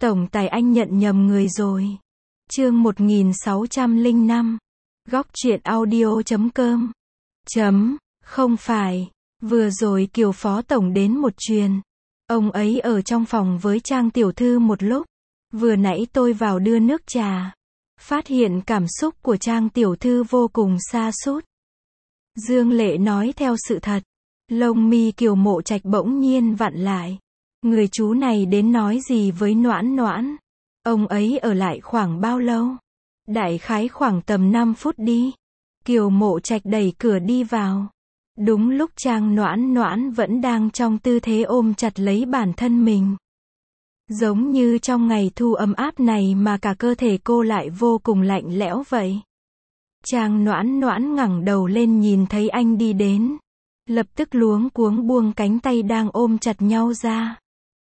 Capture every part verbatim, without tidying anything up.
Tổng tài anh nhận nhầm người rồi. Chương một nghìn sáu trăm lẻ năm. Góc truyện audio chấm com. Chấm, không phải. Vừa rồi Kiều phó tổng đến một truyền. Ông ấy ở trong phòng với Trang tiểu thư một lúc. Vừa nãy tôi vào đưa nước trà. Phát hiện cảm xúc của Trang tiểu thư vô cùng sa sút. Dương Lệ nói theo sự thật. Lông mi Kiều Mộ Trạch bỗng nhiên vặn lại. Người chú này đến nói gì với Noãn Noãn? Ông ấy ở lại khoảng bao lâu? Đại khái khoảng tầm năm phút đi. Kiều Mộ Trạch đẩy cửa đi vào. Đúng lúc Trang Noãn Noãn vẫn đang trong tư thế ôm chặt lấy bản thân mình. Giống như trong ngày thu ấm áp này mà cả cơ thể cô lại vô cùng lạnh lẽo vậy. Trang Noãn Noãn ngẩng đầu lên nhìn thấy anh đi đến. Lập tức luống cuống buông cánh tay đang ôm chặt nhau ra.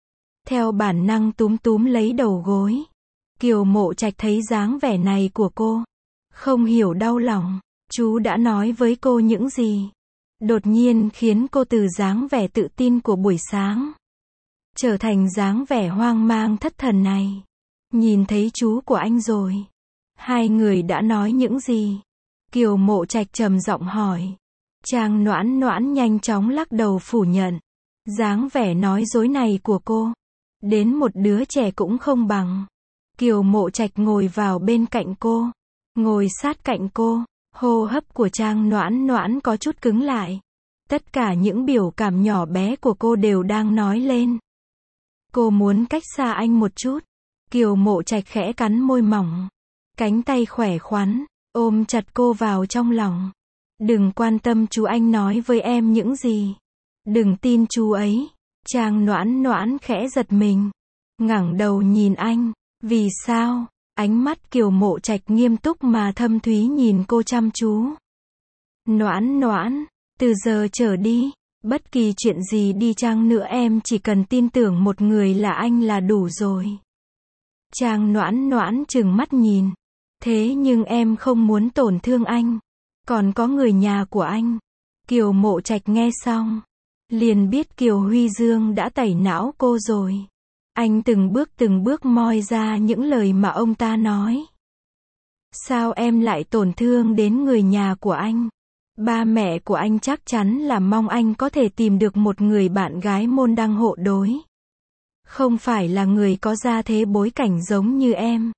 Theo bản năng túm túm lấy đầu gối. Kiều Mộ Trạch thấy dáng vẻ này của cô. Không hiểu đau lòng. Chú đã nói với cô những gì? Đột nhiên khiến cô từ dáng vẻ tự tin của buổi sáng trở thành dáng vẻ hoang mang thất thần này. Nhìn thấy chú của anh rồi. Hai người đã nói những gì? Kiều Mộ Trạch trầm giọng hỏi. Trang Noãn Noãn nhanh chóng lắc đầu phủ nhận. Dáng vẻ nói dối này của cô, đến một đứa trẻ cũng không bằng. Kiều Mộ Trạch ngồi vào bên cạnh cô, ngồi sát cạnh cô, hô hấp của Trang Noãn Noãn có chút cứng lại. Tất cả những biểu cảm nhỏ bé của cô đều đang nói lên. Cô muốn cách xa anh một chút. Kiều Mộ Trạch khẽ cắn môi mỏng, cánh tay khỏe khoắn, ôm chặt cô vào trong lòng. Đừng quan tâm chú anh nói với em những gì. Đừng tin chú ấy. Trang Noãn Noãn khẽ giật mình. Ngẩng đầu nhìn anh. Vì sao? Ánh mắt Kiều Mộ Trạch nghiêm túc mà thâm thúy nhìn cô chăm chú. Noãn Noãn, từ giờ trở đi, bất kỳ chuyện gì đi chăng nữa em chỉ cần tin tưởng một người là anh là đủ rồi. Trang Noãn Noãn trừng mắt nhìn. Thế nhưng em không muốn tổn thương anh. Còn có người nhà của anh. Kiều Mộ Trạch nghe xong, liền biết Kiều Huy Dương đã tẩy não cô rồi. Anh từng bước từng bước moi ra những lời mà ông ta nói. Sao em lại tổn thương đến người nhà của anh? Ba mẹ của anh chắc chắn là mong anh có thể tìm được một người bạn gái môn đăng hộ đối. Không phải là người có gia thế bối cảnh giống như em.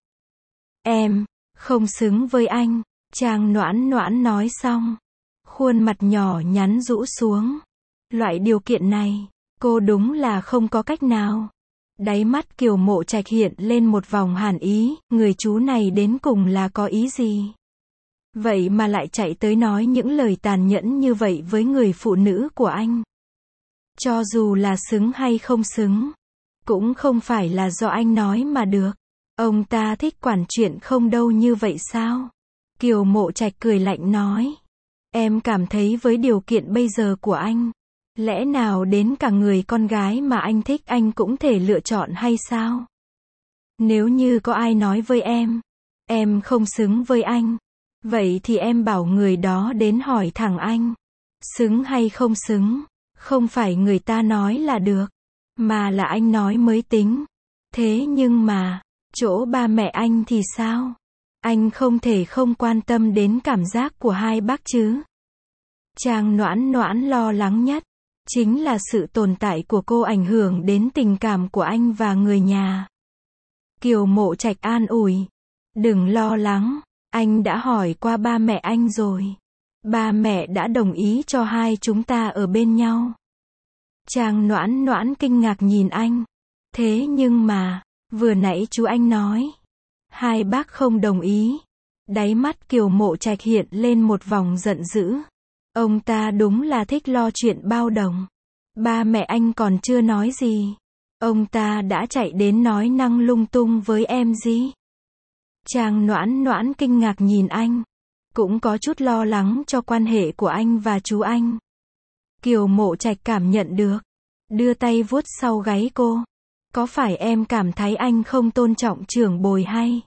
Em không xứng với anh. Trang Noãn Noãn nói xong, khuôn mặt nhỏ nhắn rũ xuống. Loại điều kiện này, cô đúng là không có cách nào. Đáy mắt Kiều Mộ Trạch hiện lên một vòng hàn ý, người chú này đến cùng là có ý gì? Vậy mà lại chạy tới nói những lời tàn nhẫn như vậy với người phụ nữ của anh. Cho dù là xứng hay không xứng, cũng không phải là do anh nói mà được. Ông ta thích quản chuyện không đâu như vậy sao? Kiều Mộ Trạch cười lạnh nói. Em cảm thấy với điều kiện bây giờ của anh, lẽ nào đến cả người con gái mà anh thích anh cũng thể lựa chọn hay sao? Nếu như có ai nói với em, em không xứng với anh, vậy thì em bảo người đó đến hỏi thẳng anh. Xứng hay không xứng, không phải người ta nói là được, mà là anh nói mới tính. Thế nhưng mà, chỗ ba mẹ anh thì sao? Anh không thể không quan tâm đến cảm giác của hai bác chứ. Trang Noãn Noãn lo lắng nhất, chính là sự tồn tại của cô ảnh hưởng đến tình cảm của anh và người nhà. Kiều Mộ Trạch an ủi. Đừng lo lắng, anh đã hỏi qua ba mẹ anh rồi. Ba mẹ đã đồng ý cho hai chúng ta ở bên nhau. Trang Noãn Noãn kinh ngạc nhìn anh. Thế nhưng mà, vừa nãy chú anh nói, hai bác không đồng ý. Đáy mắt Kiều Mộ Trạch hiện lên một vòng giận dữ. Ông ta đúng là thích lo chuyện bao đồng. Ba mẹ anh còn chưa nói gì, ông ta đã chạy đến nói năng lung tung với em gì. Trang Noãn Noãn kinh ngạc nhìn anh, cũng có chút lo lắng cho quan hệ của anh và chú anh. Kiều Mộ Trạch cảm nhận được, đưa tay vuốt sau gáy cô. Có phải em cảm thấy anh không tôn trọng trưởng bối hay?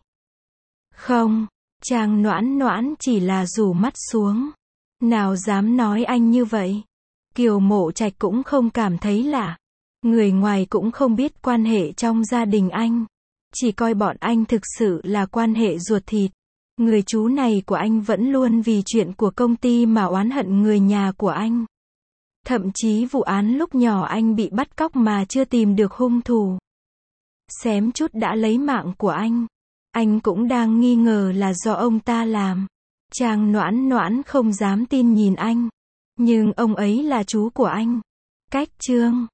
Không, Trang Noãn Noãn chỉ là rủ mắt xuống. Nào dám nói anh như vậy. Kiều Mộ Trạch cũng không cảm thấy lạ. Người ngoài cũng không biết quan hệ trong gia đình anh. chỉ coi bọn anh thực sự là quan hệ ruột thịt. Người chú này của anh vẫn luôn vì chuyện của công ty mà oán hận người nhà của anh. Thậm chí vụ án lúc nhỏ anh bị bắt cóc mà chưa tìm được hung thủ. Xém chút đã lấy mạng của anh. Anh cũng đang nghi ngờ là do ông ta làm. Trang Noãn Noãn không dám tin nhìn anh. Nhưng ông ấy là chú của anh. Cách chương